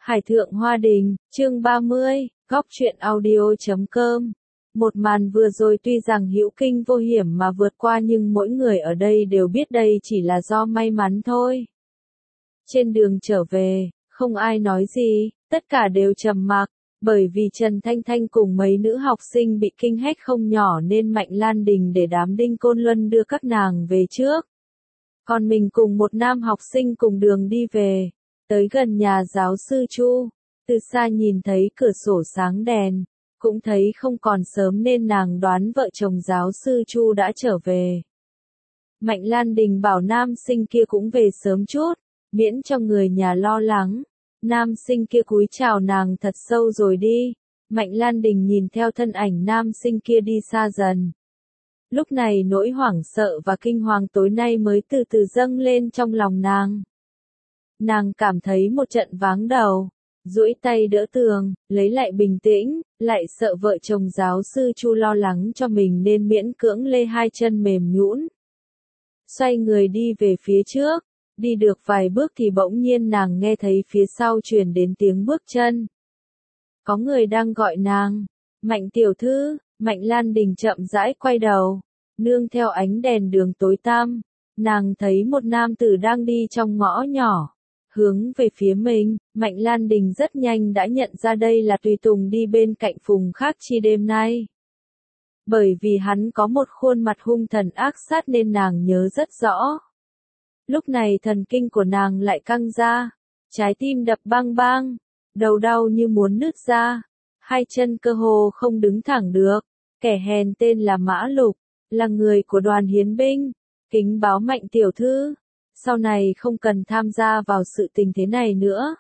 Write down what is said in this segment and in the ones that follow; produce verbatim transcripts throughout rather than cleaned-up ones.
Hải thượng hoa đình, chương ba mươi, góc truyện audio chấm com. Một màn vừa rồi tuy rằng hữu kinh vô hiểm mà vượt qua nhưng mỗi người ở đây đều biết đây chỉ là do may mắn thôi. Trên đường trở về, không ai nói gì, tất cả đều trầm mặc, bởi vì Trần Thanh Thanh cùng mấy nữ học sinh bị kinh hách không nhỏ nên Mạnh Lan Đình để đám Đinh Côn Luân đưa các nàng về trước. Còn mình cùng một nam học sinh cùng đường đi về. Tới gần nhà giáo sư Chu, từ xa nhìn thấy cửa sổ sáng đèn, cũng thấy không còn sớm nên nàng đoán vợ chồng giáo sư Chu đã trở về. Mạnh Lan Đình bảo nam sinh kia cũng về sớm chút, miễn cho người nhà lo lắng. Nam sinh kia cúi chào nàng thật sâu rồi đi. Mạnh Lan Đình nhìn theo thân ảnh nam sinh kia đi xa dần. Lúc này nỗi hoảng sợ và kinh hoàng tối nay mới từ từ dâng lên trong lòng nàng. Nàng cảm thấy một trận váng đầu, duỗi tay đỡ tường, lấy lại bình tĩnh, lại sợ vợ chồng giáo sư Chu lo lắng cho mình nên miễn cưỡng lê hai chân mềm nhũn. Xoay người đi về phía trước, đi được vài bước thì bỗng nhiên nàng nghe thấy phía sau truyền đến tiếng bước chân. Có người đang gọi nàng, Mạnh tiểu thư. Mạnh Lan Đình chậm rãi quay đầu, nương theo ánh đèn đường tối tăm, nàng thấy một nam tử đang đi trong ngõ nhỏ. Hướng về phía mình, Mạnh Lan Đình rất nhanh đã nhận ra đây là tùy tùng đi bên cạnh Phùng Khắc Chi đêm nay. Bởi vì hắn có một khuôn mặt hung thần ác sát nên nàng nhớ rất rõ. Lúc này thần kinh của nàng lại căng ra, trái tim đập bang bang, đầu đau như muốn nứt ra, hai chân cơ hồ không đứng thẳng được. Kẻ hèn tên là Mã Lục, là người của đoàn hiến binh, kính báo Mạnh tiểu thư. Sau này không cần tham gia vào sự tình thế này nữa.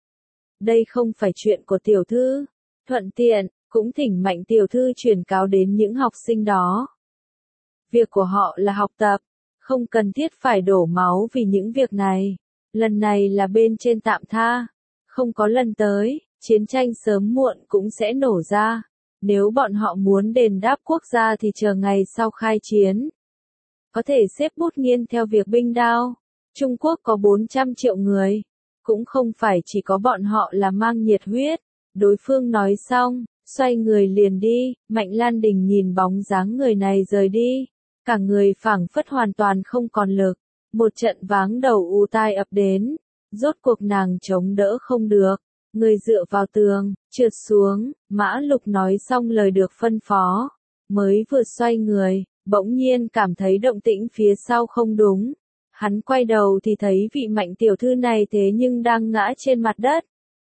Đây không phải chuyện của tiểu thư. Thuận tiện, cũng thỉnh Mạnh tiểu thư truyền cáo đến những học sinh đó. Việc của họ là học tập, không cần thiết phải đổ máu vì những việc này. Lần này là bên trên tạm tha, không có lần tới, chiến tranh sớm muộn cũng sẽ nổ ra. Nếu bọn họ muốn đền đáp quốc gia thì chờ ngày sau khai chiến. Có thể xếp bút nghiên theo việc binh đao. Trung Quốc có bốn trăm triệu người, cũng không phải chỉ có bọn họ là mang nhiệt huyết. Đối phương nói xong, xoay người liền đi, Mạnh Lan Đình nhìn bóng dáng người này rời đi, cả người phảng phất hoàn toàn không còn lực, một trận váng đầu u tai ập đến, rốt cuộc nàng chống đỡ không được, người dựa vào tường, trượt xuống, Mã Lục nói xong lời được phân phó, mới vừa xoay người, bỗng nhiên cảm thấy động tĩnh phía sau không đúng. Hắn quay đầu thì thấy vị Mạnh tiểu thư này thế nhưng đang ngã trên mặt đất.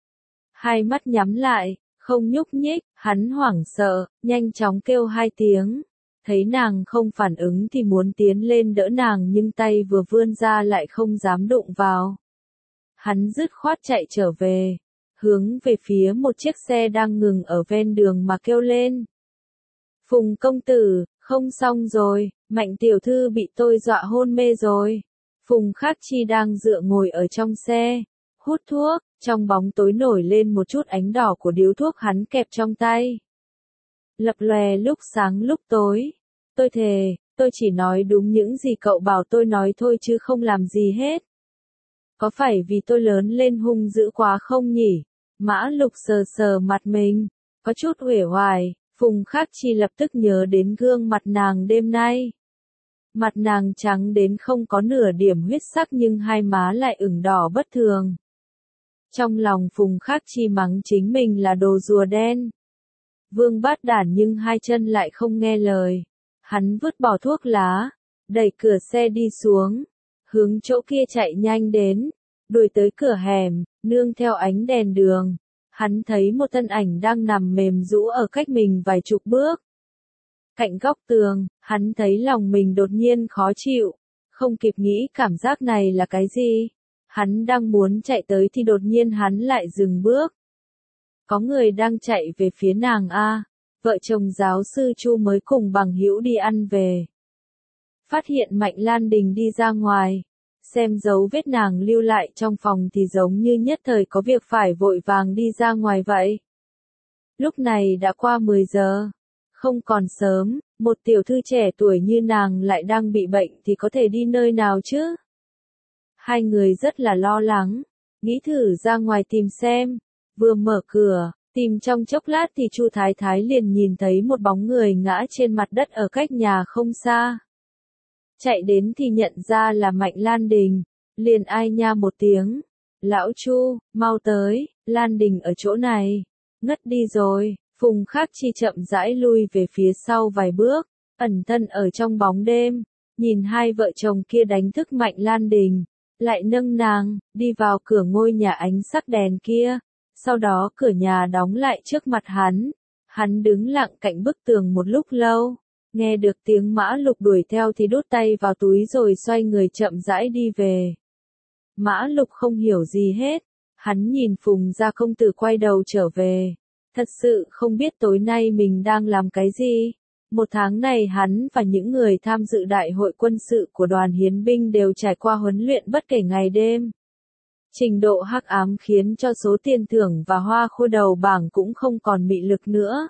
Hai mắt nhắm lại, không nhúc nhích, hắn hoảng sợ, nhanh chóng kêu hai tiếng. Thấy nàng không phản ứng thì muốn tiến lên đỡ nàng nhưng tay vừa vươn ra lại không dám đụng vào. Hắn dứt khoát chạy trở về, hướng về phía một chiếc xe đang ngừng ở ven đường mà kêu lên. Phùng công tử, không xong rồi, Mạnh tiểu thư bị tôi dọa hôn mê rồi. Phùng Khắc Chi đang dựa ngồi ở trong xe, hút thuốc, trong bóng tối nổi lên một chút ánh đỏ của điếu thuốc hắn kẹp trong tay. Lập lòe lúc sáng lúc tối. Tôi thề, tôi chỉ nói đúng những gì cậu bảo tôi nói thôi chứ không làm gì hết. Có phải vì tôi lớn lên hung dữ quá không nhỉ? Mã Lục sờ sờ mặt mình, có chút uể oải. Phùng Khắc Chi lập tức nhớ đến gương mặt nàng đêm nay. Mặt nàng trắng đến không có nửa điểm huyết sắc nhưng hai má lại ửng đỏ bất thường. Trong lòng Phùng Khắc Chi mắng chính mình là đồ rùa đen. Vương bát đản nhưng hai chân lại không nghe lời. Hắn vứt bỏ thuốc lá, đẩy cửa xe đi xuống, hướng chỗ kia chạy nhanh đến, đuổi tới cửa hẻm, nương theo ánh đèn đường. Hắn thấy một thân ảnh đang nằm mềm rũ ở cách mình vài chục bước. Cạnh góc tường, hắn thấy lòng mình đột nhiên khó chịu, không kịp nghĩ cảm giác này là cái gì. Hắn đang muốn chạy tới thì đột nhiên hắn lại dừng bước. Có người đang chạy về phía nàng a, vợ chồng giáo sư Chu mới cùng bằng hữu đi ăn về. Phát hiện Mạnh Lan Đình đi ra ngoài, xem dấu vết nàng lưu lại trong phòng thì giống như nhất thời có việc phải vội vàng đi ra ngoài vậy. Lúc này đã qua mười giờ. Không còn sớm, một tiểu thư trẻ tuổi như nàng lại đang bị bệnh thì có thể đi nơi nào chứ? Hai người rất là lo lắng, nghĩ thử ra ngoài tìm xem. Vừa mở cửa, tìm trong chốc lát thì Chu Thái Thái liền nhìn thấy một bóng người ngã trên mặt đất ở cách nhà không xa. Chạy đến thì nhận ra là Mạnh Lan Đình, liền ai nha một tiếng. Lão Chu, mau tới, Lan Đình ở chỗ này. Ngất đi rồi. Phùng Khắc Chi chậm rãi lui về phía sau vài bước, ẩn thân ở trong bóng đêm, nhìn hai vợ chồng kia đánh thức Mạnh Lan Đình, lại nâng nàng, đi vào cửa ngôi nhà ánh sắc đèn kia, sau đó cửa nhà đóng lại trước mặt hắn. Hắn đứng lặng cạnh bức tường một lúc lâu, nghe được tiếng Mã Lục đuổi theo thì đút tay vào túi rồi xoay người chậm rãi đi về. Mã Lục không hiểu gì hết, hắn nhìn Phùng gia công tử quay đầu trở về. Thật sự không biết tối nay mình đang làm cái gì. Một tháng này hắn và những người tham dự đại hội quân sự của đoàn hiến binh đều trải qua huấn luyện bất kể ngày đêm. Trình độ hắc ám khiến cho số tiền thưởng và hoa khôi đầu bảng cũng không còn mị lực nữa.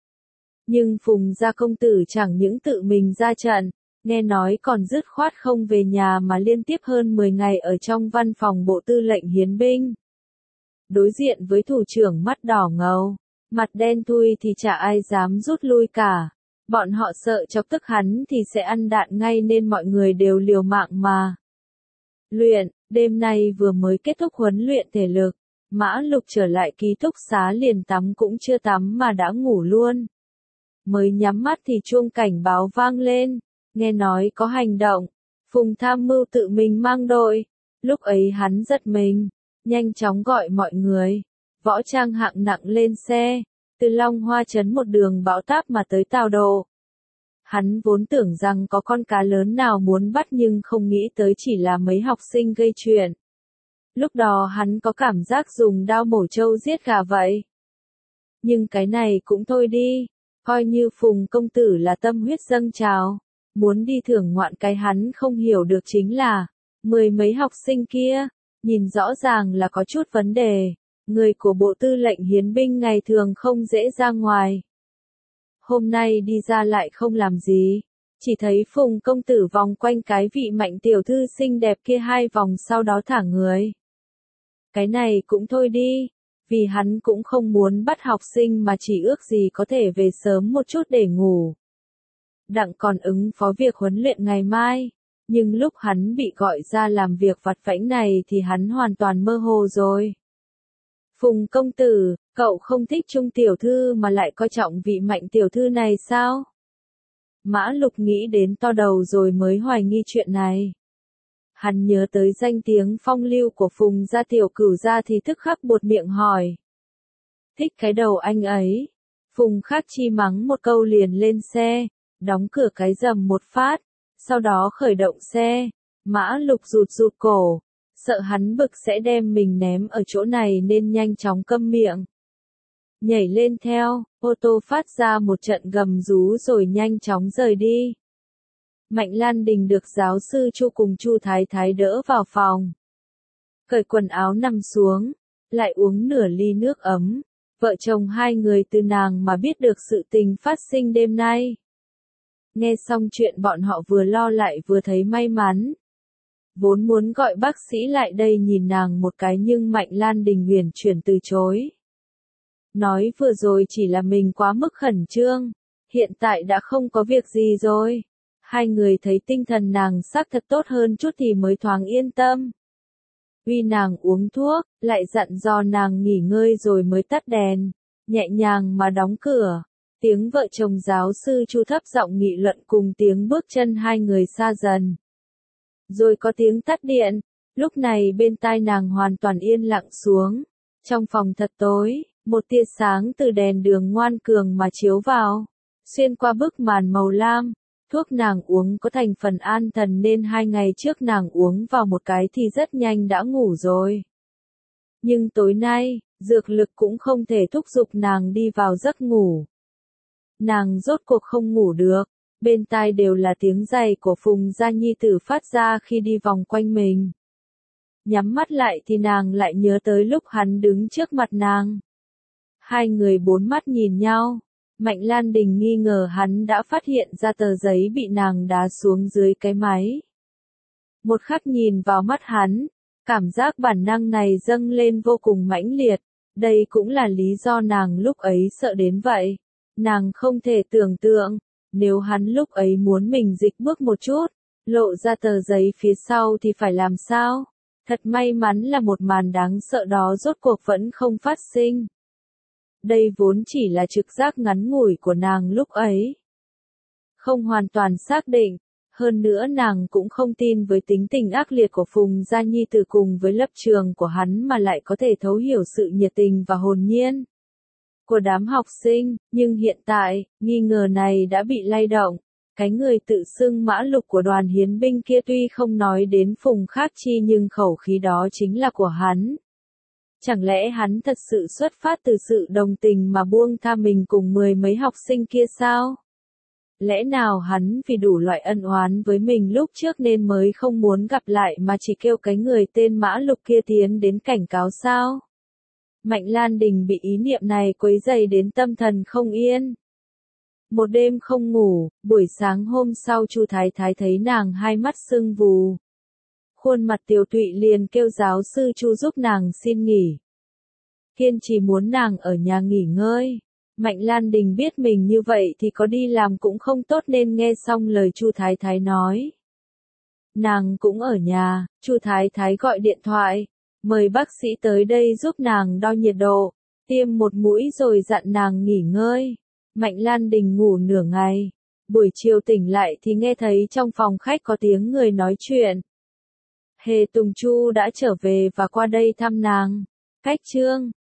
Nhưng Phùng gia công tử chẳng những tự mình ra trận, nghe nói còn dứt khoát không về nhà mà liên tiếp hơn mười ngày ở trong văn phòng bộ tư lệnh hiến binh. Đối diện với thủ trưởng mắt đỏ ngầu, mặt đen thui thì chả ai dám rút lui cả. Bọn họ sợ chọc tức hắn thì sẽ ăn đạn ngay nên mọi người đều liều mạng mà luyện. Đêm nay vừa mới kết thúc huấn luyện thể lực, Mã Lục trở lại ký túc xá liền tắm cũng chưa tắm mà đã ngủ luôn. Mới nhắm mắt thì chuông cảnh báo vang lên, nghe nói có hành động, Phùng tham mưu tự mình mang đội. Lúc ấy hắn giật mình, nhanh chóng gọi mọi người, võ trang hạng nặng lên xe, từ Long Hoa trấn một đường bão táp mà tới Tào Độ. Hắn vốn tưởng rằng có con cá lớn nào muốn bắt nhưng không nghĩ tới chỉ là mấy học sinh gây chuyện. Lúc đó hắn có cảm giác dùng đao mổ trâu giết gà vậy. Nhưng cái này cũng thôi đi, coi như Phùng công tử là tâm huyết dâng trào, muốn đi thưởng ngoạn. Cái hắn không hiểu được chính là, mười mấy học sinh kia, nhìn rõ ràng là có chút vấn đề. Người của bộ tư lệnh hiến binh ngày thường không dễ ra ngoài. Hôm nay đi ra lại không làm gì, chỉ thấy Phùng công tử vòng quanh cái vị Mạnh tiểu thư xinh đẹp kia hai vòng sau đó thả người. Cái này cũng thôi đi, vì hắn cũng không muốn bắt học sinh mà chỉ ước gì có thể về sớm một chút để ngủ. Đặng còn ứng phó việc huấn luyện ngày mai, nhưng lúc hắn bị gọi ra làm việc vặt vãnh này thì hắn hoàn toàn mơ hồ rồi. Phùng công tử, cậu không thích Trung tiểu thư mà lại coi trọng vị Mạnh tiểu thư này sao? Mã Lục nghĩ đến to đầu rồi mới hoài nghi chuyện này. Hắn nhớ tới danh tiếng phong lưu của Phùng gia tiểu cửu gia thì tức khắc buột miệng hỏi. Thích cái đầu anh ấy. Phùng Khắc Chi mắng một câu liền lên xe, đóng cửa cái rầm một phát, sau đó khởi động xe. Mã Lục rụt rụt cổ, sợ hắn bực sẽ đem mình ném ở chỗ này nên nhanh chóng câm miệng. Nhảy lên theo, ô tô phát ra một trận gầm rú rồi nhanh chóng rời đi. Mạnh Lan Đình được giáo sư Chu cùng Chu Thái Thái đỡ vào phòng. Cởi quần áo nằm xuống, lại uống nửa ly nước ấm. Vợ chồng hai người từ nàng mà biết được sự tình phát sinh đêm nay. Nghe xong chuyện bọn họ vừa lo lại vừa thấy may mắn. Vốn muốn gọi bác sĩ lại đây nhìn nàng một cái nhưng Mạnh Lan Đình huyền chuyển từ chối. Nói vừa rồi chỉ là mình quá mức khẩn trương, hiện tại đã không có việc gì rồi. Hai người thấy tinh thần nàng xác thật tốt hơn chút thì mới thoáng yên tâm. Uy nàng uống thuốc, lại dặn dò nàng nghỉ ngơi rồi mới tắt đèn, nhẹ nhàng mà đóng cửa. Tiếng vợ chồng giáo sư Chu thấp giọng nghị luận cùng tiếng bước chân hai người xa dần. Rồi có tiếng tắt điện, lúc này bên tai nàng hoàn toàn yên lặng xuống. Trong phòng thật tối, một tia sáng từ đèn đường ngoan cường mà chiếu vào, xuyên qua bức màn màu lam. Thuốc nàng uống có thành phần an thần nên hai ngày trước nàng uống vào một cái thì rất nhanh đã ngủ rồi. Nhưng tối nay, dược lực cũng không thể thúc giục nàng đi vào giấc ngủ. Nàng rốt cuộc không ngủ được, bên tai đều là tiếng giày của Phùng gia nhi tử phát ra khi đi vòng quanh mình. Nhắm mắt lại thì nàng lại nhớ tới lúc hắn đứng trước mặt nàng. Hai người bốn mắt nhìn nhau. Mạnh Lan Đình nghi ngờ hắn đã phát hiện ra tờ giấy bị nàng đá xuống dưới cái máy. Một khắc nhìn vào mắt hắn, Cảm giác bản năng này dâng lên vô cùng mãnh liệt, đây cũng là lý do nàng lúc ấy sợ đến vậy. Nàng không thể tưởng tượng, nếu hắn lúc ấy muốn mình dịch bước một chút, lộ ra tờ giấy phía sau thì phải làm sao? Thật may mắn là một màn đáng sợ đó rốt cuộc vẫn không phát sinh. Đây vốn chỉ là trực giác ngắn ngủi của nàng lúc ấy. Không hoàn toàn xác định, hơn nữa nàng cũng không tin với tính tình ác liệt của Phùng Gia Nhi từ cùng với lập trường của hắn mà lại có thể thấu hiểu sự nhiệt tình và hồn nhiên của đám học sinh, nhưng hiện tại, nghi ngờ này đã bị lay động. Cái người tự xưng Mã Lục của đoàn hiến binh kia tuy không nói đến Phùng Khác Chi nhưng khẩu khí đó chính là của hắn. Chẳng lẽ hắn thật sự xuất phát từ sự đồng tình mà buông tha mình cùng mười mấy học sinh kia sao? Lẽ nào hắn vì đủ loại ân oán với mình lúc trước nên mới không muốn gặp lại mà chỉ kêu cái người tên Mã Lục kia tiến đến cảnh cáo sao? Mạnh Lan Đình bị ý niệm này quấy dày đến tâm thần không yên. Một đêm không ngủ, buổi sáng hôm sau Chu Thái Thái thấy nàng hai mắt sưng vù. Khuôn mặt tiều tụy liền kêu giáo sư Chu giúp nàng xin nghỉ. Kiên trì muốn nàng ở nhà nghỉ ngơi. Mạnh Lan Đình biết mình như vậy thì có đi làm cũng không tốt nên nghe xong lời Chu Thái Thái nói. Nàng cũng ở nhà, Chu Thái Thái gọi điện thoại, mời bác sĩ tới đây giúp nàng đo nhiệt độ, tiêm một mũi rồi dặn nàng nghỉ ngơi. Mạnh Lan Đình ngủ nửa ngày, buổi chiều tỉnh lại thì nghe thấy trong phòng khách có tiếng người nói chuyện. Hề Tùng Chu đã trở về và qua đây thăm nàng. Cách Trương,